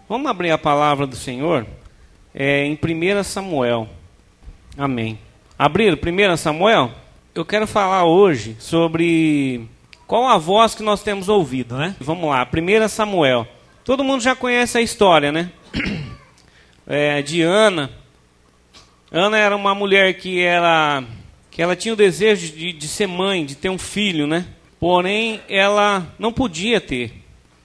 Vamos abrir a palavra do Senhor em 1 Samuel. Amém. Abrir 1 Samuel? Eu quero falar hoje sobre qual a voz que nós temos ouvido, né? Vamos lá, 1 Samuel. Todo mundo já conhece a história, né? De Ana. Ana era uma mulher que ela tinha o desejo de ser mãe, de ter um filho, né? Porém, ela não podia ter.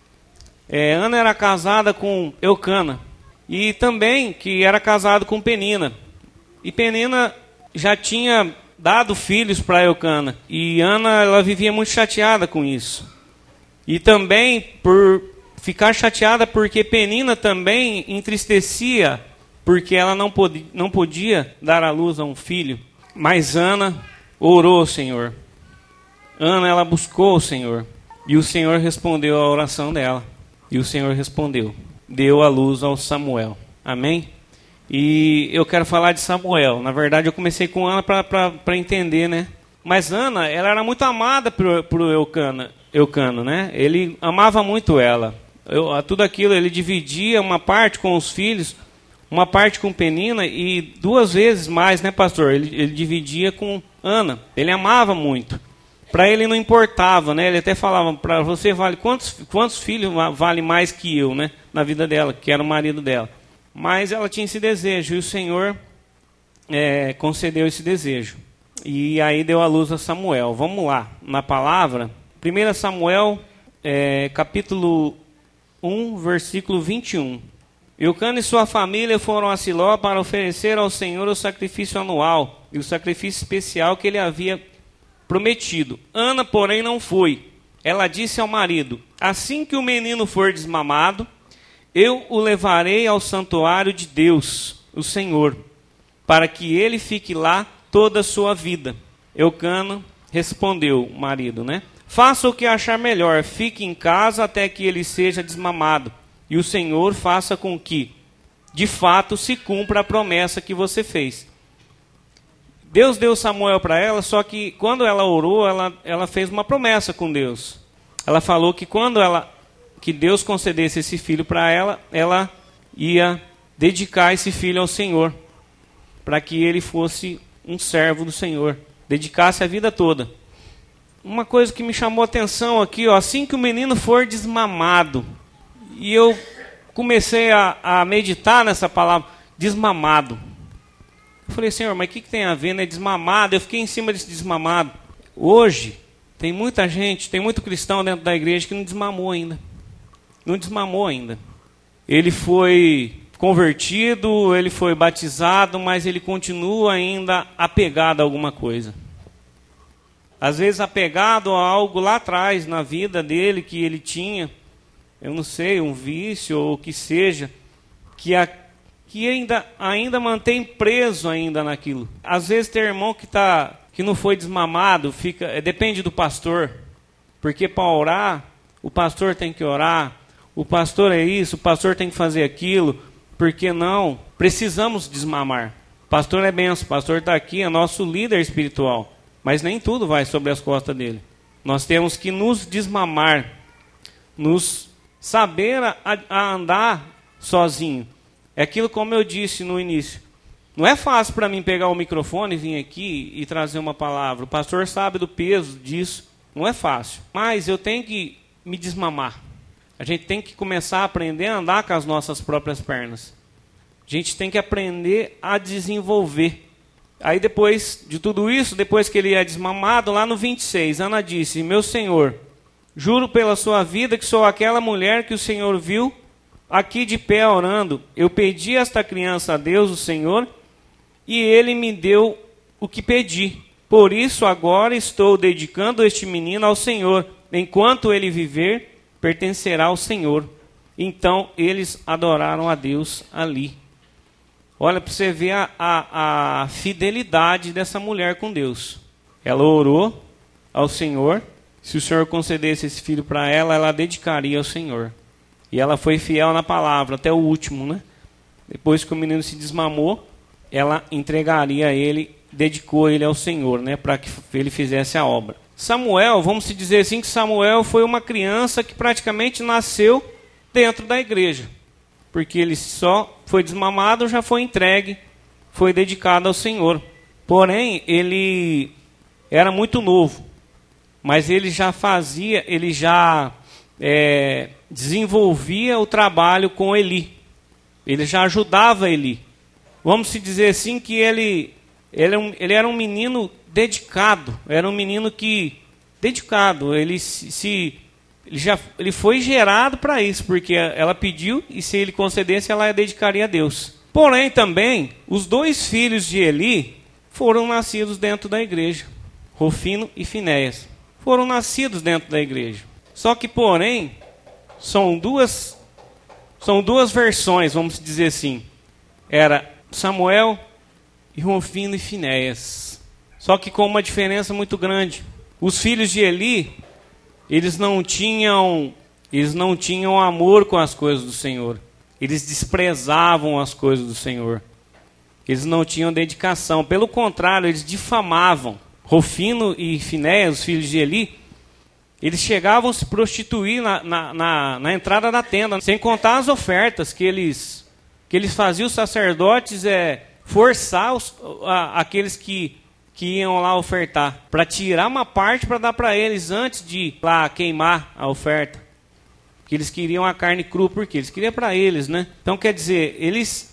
Ana era casada com Eucana. E também que era casado com Penina. E Penina já tinha dado filhos para Eucana. E Ana, ela vivia muito chateada com isso. E também por ficar chateada porque Penina também entristecia, porque ela não podia dar à luz a um filho. Mas Ana orou ao Senhor. Ana, ela buscou o Senhor. E o Senhor respondeu à oração dela. E o Senhor respondeu. Deu à luz ao Samuel. Amém? E eu quero falar de Samuel. Na verdade, eu comecei com Ana para entender, né? Mas Ana, ela era muito amada por Eucana, né? Ele amava muito ela. Tudo aquilo, ele dividia uma parte com os filhos, uma parte com Penina e 2 vezes mais, né, pastor? Ele dividia com Ana. Ele amava muito. Para ele não importava, né? Ele até falava, para você vale quantos filhos vale mais que eu, né? Na vida dela, que era o marido dela. Mas ela tinha esse desejo e o Senhor concedeu esse desejo. E aí deu à luz a Samuel. Vamos lá, na palavra. 1 Samuel, capítulo 1, versículo 21. Eucana e sua família foram a Siló para oferecer ao Senhor o sacrifício anual e o sacrifício especial que ele havia prometido. Ana, porém, não foi. Ela disse ao marido: assim que o menino for desmamado, eu o levarei ao santuário de Deus, o Senhor, para que ele fique lá toda a sua vida. Eucana respondeu, o marido, né? Faça o que achar melhor, fique em casa até que ele seja desmamado, e o Senhor faça com que, de fato, se cumpra a promessa que você fez. Deus deu Samuel para ela, só que quando ela orou, ela fez uma promessa com Deus. Ela falou que que Deus concedesse esse filho para ela, ela ia dedicar esse filho ao Senhor, para que ele fosse um servo do Senhor, dedicasse a vida toda. Uma coisa que me chamou a atenção aqui, assim que o menino for desmamado, e eu comecei a meditar nessa palavra, desmamado. Eu falei, Senhor, mas o que tem a ver, né? Desmamado, eu fiquei em cima desse desmamado. Hoje, tem muita gente, tem muito cristão dentro da igreja que não desmamou ainda. Não desmamou ainda. Ele foi convertido, ele foi batizado, mas ele continua ainda apegado a alguma coisa. Às vezes apegado a algo lá atrás, na vida dele, que ele tinha, eu não sei, um vício ou o que seja, que ainda mantém preso ainda naquilo. Às vezes tem irmão que não foi desmamado, depende do pastor, porque para orar, o pastor tem que orar, o pastor é isso, o pastor tem que fazer aquilo, porque não, precisamos desmamar. O pastor é benção, o pastor está aqui, é nosso líder espiritual, mas nem tudo vai sobre as costas dele. Nós temos que nos desmamar, nos saber a andar sozinho. É aquilo como eu disse no início. Não é fácil para mim pegar o microfone e vir aqui e trazer uma palavra. O pastor sabe do peso disso. Não é fácil. Mas eu tenho que me desmamar. A gente tem que começar a aprender a andar com as nossas próprias pernas. A gente tem que aprender a desenvolver. Aí depois de tudo isso, depois que ele é desmamado, lá no 26, Ana disse, meu Senhor, juro pela sua vida que sou aquela mulher que o Senhor viu aqui de pé orando. Eu pedi esta criança a Deus, o Senhor, e ele me deu o que pedi. Por isso agora estou dedicando este menino ao Senhor. Enquanto ele viver, pertencerá ao Senhor. Então eles adoraram a Deus ali. Olha, para você ver a fidelidade dessa mulher com Deus. Ela orou ao Senhor. Se o Senhor concedesse esse filho para ela, ela dedicaria ao Senhor. E ela foi fiel na palavra, até o último, né? Depois que o menino se desmamou, ela entregaria ele, dedicou ele ao Senhor, né? Para que ele fizesse a obra. Samuel, vamos dizer assim, que Samuel foi uma criança que praticamente nasceu dentro da igreja. porque ele só foi desmamado, já foi entregue, foi dedicado ao Senhor. Porém, ele era muito novo, mas ele já desenvolvia o trabalho com Eli. Ele já ajudava Eli. Vamos se dizer assim que ele era um menino dedicado, era um menino dedicado. Ele foi gerado para isso, porque ela pediu e se ele concedesse, ela dedicaria a Deus. Porém, também, os 2 filhos de Eli foram nascidos dentro da igreja, Rofino e Finéias. Foram nascidos dentro da igreja. Só que, porém, são duas versões, vamos dizer assim. Era Samuel e Rofino e Finéias. Só que com uma diferença muito grande. Os filhos de Eli, eles não tinham amor com as coisas do Senhor. Eles desprezavam as coisas do Senhor. Eles não tinham dedicação. Pelo contrário, eles difamavam. Rofino e Finéias, os filhos de Eli, eles chegavam a se prostituir na entrada da tenda, sem contar as ofertas que eles faziam, os sacerdotes forçar aqueles que iam lá ofertar, para tirar uma parte para dar para eles antes de ir lá queimar a oferta. Que eles queriam a carne crua, porque eles queriam para eles, né? Então, quer dizer, eles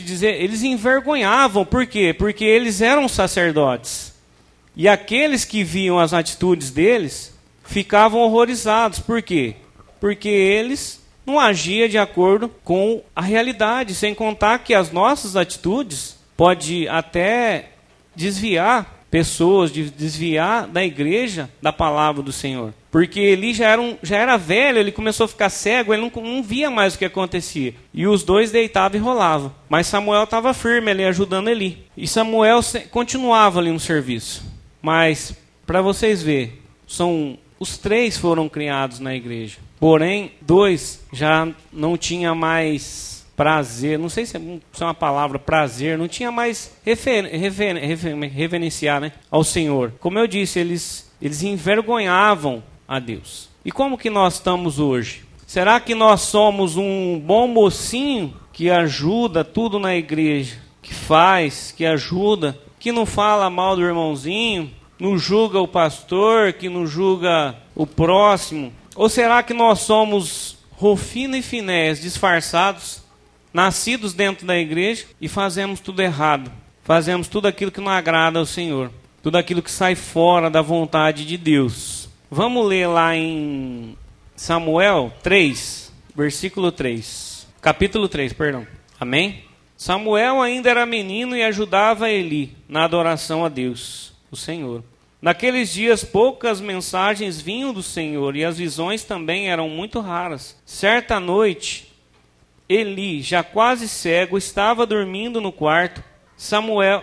envergonhavam, por quê? Porque eles eram sacerdotes. E aqueles que viam as atitudes deles ficavam horrorizados. Por quê? Porque eles não agiam de acordo com a realidade, sem contar que as nossas atitudes podem até desviar pessoas, desviar da igreja da palavra do Senhor. Porque ele já era velho, ele começou a ficar cego, ele não via mais o que acontecia. E os 2 deitavam e rolavam. Mas Samuel estava firme ali, ajudando Eli. E Samuel continuava ali no serviço. Mas, para vocês verem, os 3 foram criados na igreja. Porém, 2 já não tinha mais prazer, não sei se é uma palavra, prazer, não tinha mais reverenciar, né, ao Senhor. Como eu disse, eles envergonhavam a Deus. E como que nós estamos hoje? Será que nós somos um bom mocinho que ajuda tudo na igreja, que faz, que ajuda, que não fala mal do irmãozinho, não julga o pastor, que não julga o próximo? Ou será que nós somos Rofino e Finéias disfarçados, nascidos dentro da igreja e fazemos tudo errado? Fazemos tudo aquilo que não agrada ao Senhor, tudo aquilo que sai fora da vontade de Deus. Vamos ler lá em Samuel 3, versículo 3. Capítulo 3, perdão. Amém? Samuel ainda era menino e ajudava Eli na adoração a Deus, o Senhor. Naqueles dias poucas mensagens vinham do Senhor e as visões também eram muito raras. Certa noite, Eli, já quase cego, estava dormindo no quarto. Samuel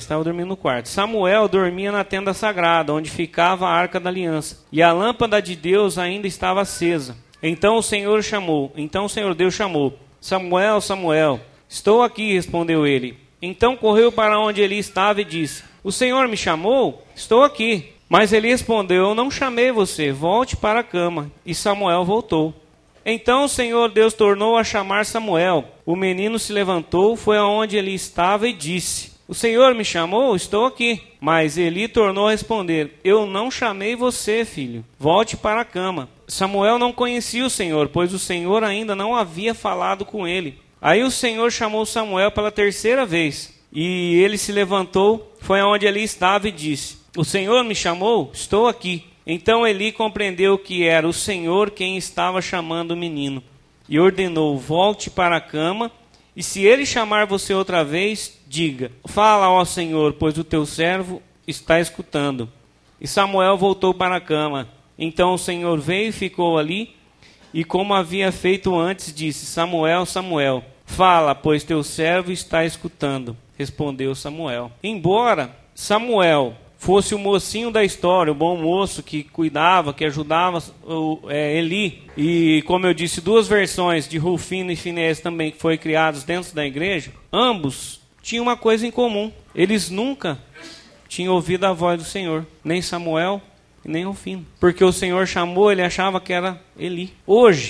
dormia na tenda sagrada, onde ficava a arca da aliança, e a lâmpada de Deus ainda estava acesa. Então o Senhor Deus chamou: Samuel, Samuel. Estou aqui, respondeu ele. Então correu para onde Eli estava e disse: O Senhor me chamou? Estou aqui. Mas Eli respondeu: Eu não chamei você, volte para a cama. E Samuel voltou. Então o Senhor Deus tornou a chamar Samuel. O menino se levantou, foi aonde Eli estava e disse: O Senhor me chamou? Estou aqui. Mas Eli tornou a responder: Eu não chamei você, filho. Volte para a cama. Samuel não conhecia o Senhor, pois o Senhor ainda não havia falado com ele. Aí o Senhor chamou Samuel pela 3ª vez. E ele se levantou, foi aonde Eli estava e disse: O Senhor me chamou? Estou aqui. Então Eli compreendeu que era o Senhor quem estava chamando o menino. E ordenou: Volte para a cama. E se ele chamar você outra vez, diga: Fala, ó Senhor, pois o teu servo está escutando. E Samuel voltou para a cama. Então o Senhor veio e ficou ali. E como havia feito antes, disse: Samuel, Samuel. Fala, pois teu servo está escutando. Respondeu Samuel. Embora Samuel fosse o mocinho da história, o bom moço que cuidava, que ajudava Eli, e como eu disse, 2 versões de Rofino e Finéias também que foram criados dentro da igreja, ambos tinham uma coisa em comum: eles nunca tinham ouvido a voz do Senhor, nem Samuel e nem Rofino, porque o Senhor chamou, ele achava que era Eli. Hoje,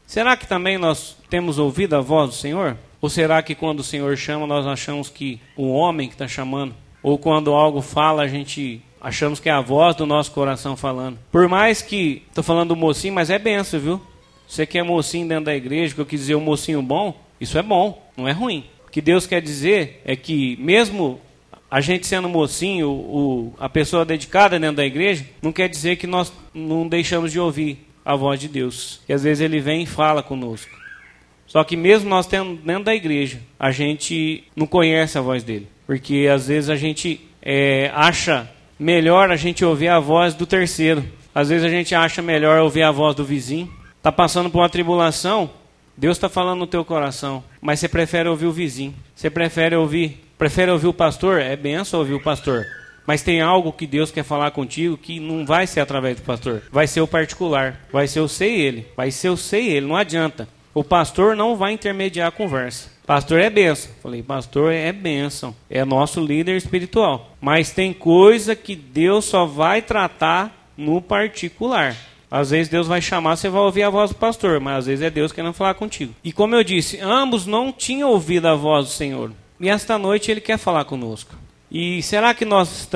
Será que também nós temos ouvido a voz do Senhor? Ou será que quando o Senhor chama, nós achamos que o homem que está chamando? Ou quando algo fala, a gente achamos que é a voz do nosso coração falando? Por mais que, estou falando do mocinho, mas é benção, viu? Você que é mocinho dentro da igreja, que eu quis dizer o mocinho bom, isso é bom, não é ruim. O que Deus quer dizer é que mesmo a gente sendo mocinho, a pessoa dedicada dentro da igreja, não quer dizer que nós não deixamos de ouvir a voz de Deus. E às vezes Ele vem e fala conosco. Só que mesmo nós tendo dentro da igreja, a gente não conhece a voz dele. Porque às vezes a gente acha melhor a gente ouvir a voz do terceiro. Às vezes a gente acha melhor ouvir a voz do vizinho. Está passando por uma tribulação, Deus está falando no teu coração, mas você prefere ouvir o vizinho. Você prefere ouvir o pastor? É benção ouvir o pastor. Mas tem algo que Deus quer falar contigo que não vai ser através do pastor. Vai ser o particular. Vai ser eu sei ele. Vai ser eu sei ele. Não adianta. O pastor não vai intermediar a conversa. Pastor é bênção. Falei, pastor é bênção. É nosso líder espiritual. Mas tem coisa que Deus só vai tratar no particular. Às vezes Deus vai chamar, você vai ouvir a voz do pastor. Mas às vezes é Deus querendo falar contigo. E como eu disse, ambos não tinham ouvido a voz do Senhor. E esta noite Ele quer falar conosco. E será que nós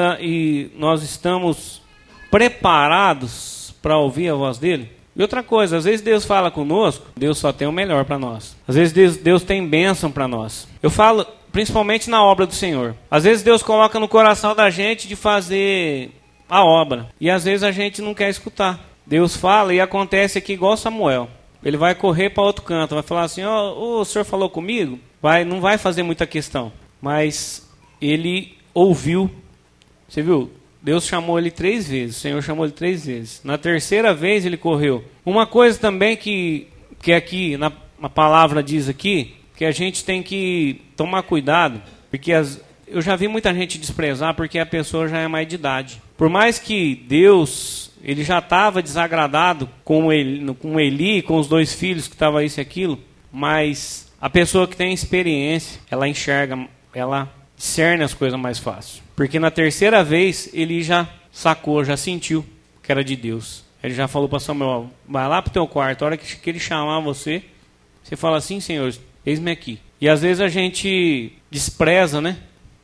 estamos preparados para ouvir a voz dele? E outra coisa, às vezes Deus fala conosco, Deus só tem o melhor para nós. Às vezes Deus tem bênção para nós. Eu falo principalmente na obra do Senhor. Às vezes Deus coloca no coração da gente de fazer a obra. E às vezes a gente não quer escutar. Deus fala e acontece aqui igual Samuel. Ele vai correr para outro canto, vai falar assim, o senhor falou comigo? Não vai fazer muita questão. Mas ele ouviu. Você viu? Deus chamou ele 3 vezes. O Senhor chamou ele 3 vezes. Na terceira vez ele correu. Uma coisa também que aqui na palavra diz aqui, que a gente tem que tomar cuidado, porque eu já vi muita gente desprezar porque a pessoa já é mais de idade. Por mais que Deus, ele já estava desagradado com Eli, com os 2 filhos que estavam isso e aquilo, mas a pessoa que tem experiência, ela enxerga, ela discerne as coisas mais fácil. Porque na terceira vez ele já sacou, já sentiu que era de Deus. Ele já falou para Samuel, vai lá para o teu quarto, a hora que ele chamar você, você fala assim, Senhor, eis-me aqui. E às vezes a gente despreza, né,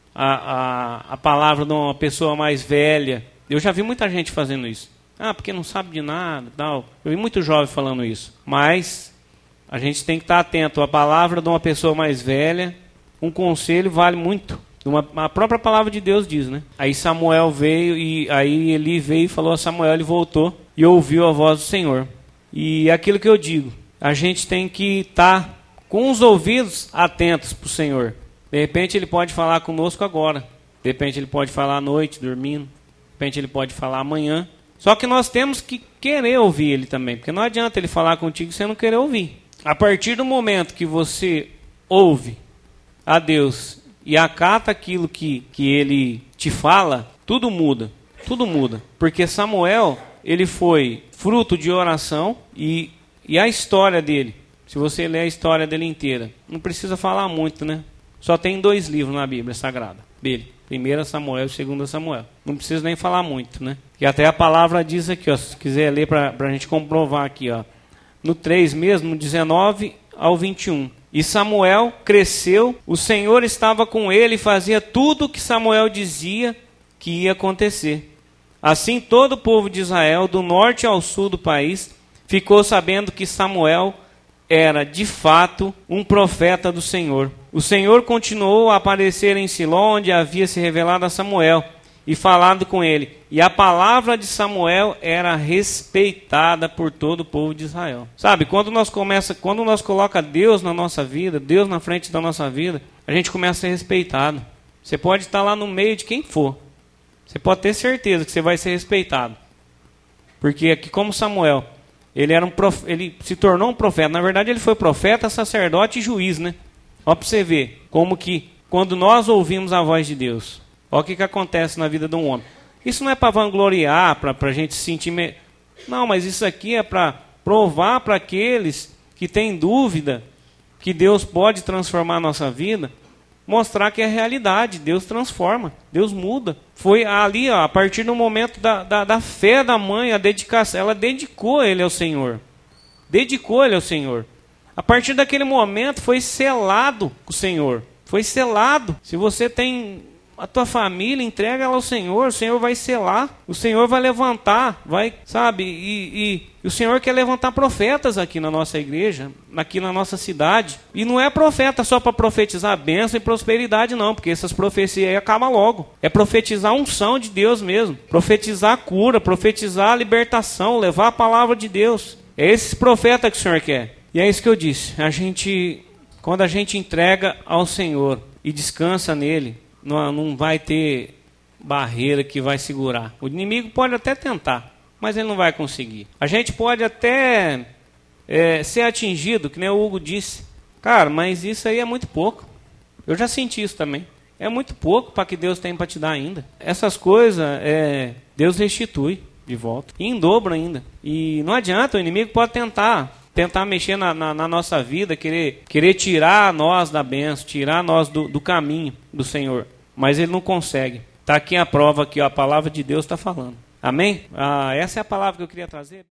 a palavra de uma pessoa mais velha. Eu já vi muita gente fazendo isso. Porque não sabe de nada, tal. Eu vi muito jovem falando isso. Mas a gente tem que estar atento. A palavra de uma pessoa mais velha, um conselho vale muito. A própria palavra de Deus diz, né? Aí Samuel veio, e aí Eli veio e falou a Samuel, ele voltou e ouviu a voz do Senhor. E é aquilo que eu digo, a gente tem que estar com os ouvidos atentos para o Senhor. De repente ele pode falar conosco agora. De repente ele pode falar à noite, dormindo. De repente ele pode falar amanhã. Só que nós temos que querer ouvir ele também. Porque não adianta ele falar contigo se você não querer ouvir. A partir do momento que você ouve a Deus e acata aquilo que ele te fala, tudo muda. Tudo muda. Porque Samuel, ele foi fruto de oração e a história dele, se você ler a história dele inteira, não precisa falar muito, né? Só tem 2 livros na Bíblia Sagrada dele. 1 Samuel e 2 Samuel. Não precisa nem falar muito, né? E até a palavra diz aqui, ó, se quiser ler para a gente comprovar aqui, ó. No 3 mesmo, no 19 ao 21. E Samuel cresceu, o Senhor estava com ele e fazia tudo o que Samuel dizia que ia acontecer. Assim todo o povo de Israel, do norte ao sul do país, ficou sabendo que Samuel era de fato um profeta do Senhor. O Senhor continuou a aparecer em Siló, onde havia se revelado a Samuel, e falado com ele. E a palavra de Samuel era respeitada por todo o povo de Israel. Sabe, quando nós colocamos Deus na nossa vida, Deus na frente da nossa vida, a gente começa a ser respeitado. Você pode estar lá no meio de quem for. Você pode ter certeza que você vai ser respeitado. Porque aqui como Samuel, ele se tornou um profeta. Na verdade ele foi profeta, sacerdote e juiz, né? Ó para você ver como que quando nós ouvimos a voz de Deus, olha o que acontece na vida de um homem. Isso não é para vangloriar, para a gente se sentir... Não, mas isso aqui é para provar para aqueles que têm dúvida que Deus pode transformar a nossa vida, mostrar que é realidade. Deus transforma, Deus muda. Foi ali, ó, a partir do momento da fé da mãe, a dedicação, ela dedicou ele ao Senhor. dedicou ele ao Senhor. A partir daquele momento foi selado com o Senhor. Foi selado. Se você tem a tua família, entrega ela ao Senhor. O Senhor vai selar. O Senhor vai levantar. Vai, sabe? E o Senhor quer levantar profetas aqui na nossa igreja, aqui na nossa cidade. E não é profeta só para profetizar bênção e prosperidade, não. Porque essas profecias aí acabam logo. É profetizar a unção de Deus mesmo. Profetizar a cura, profetizar a libertação, levar a palavra de Deus. É esse profeta que o Senhor quer. E é isso que eu disse. Quando a gente entrega ao Senhor e descansa nele, não vai ter barreira que vai segurar. O inimigo pode até tentar, mas ele não vai conseguir. A gente pode até ser atingido, que nem o Hugo disse. Cara, mas isso aí é muito pouco. Eu já senti isso também. É muito pouco para que Deus tem para te dar ainda. Essas coisas, Deus restitui de volta. E em dobro ainda. E não adianta, o inimigo pode tentar mexer na nossa vida, querer tirar nós da bênção, tirar nós do caminho do Senhor. Mas ele não consegue. Está aqui a prova que a palavra de Deus está falando. Amém? Essa é a palavra que eu queria trazer.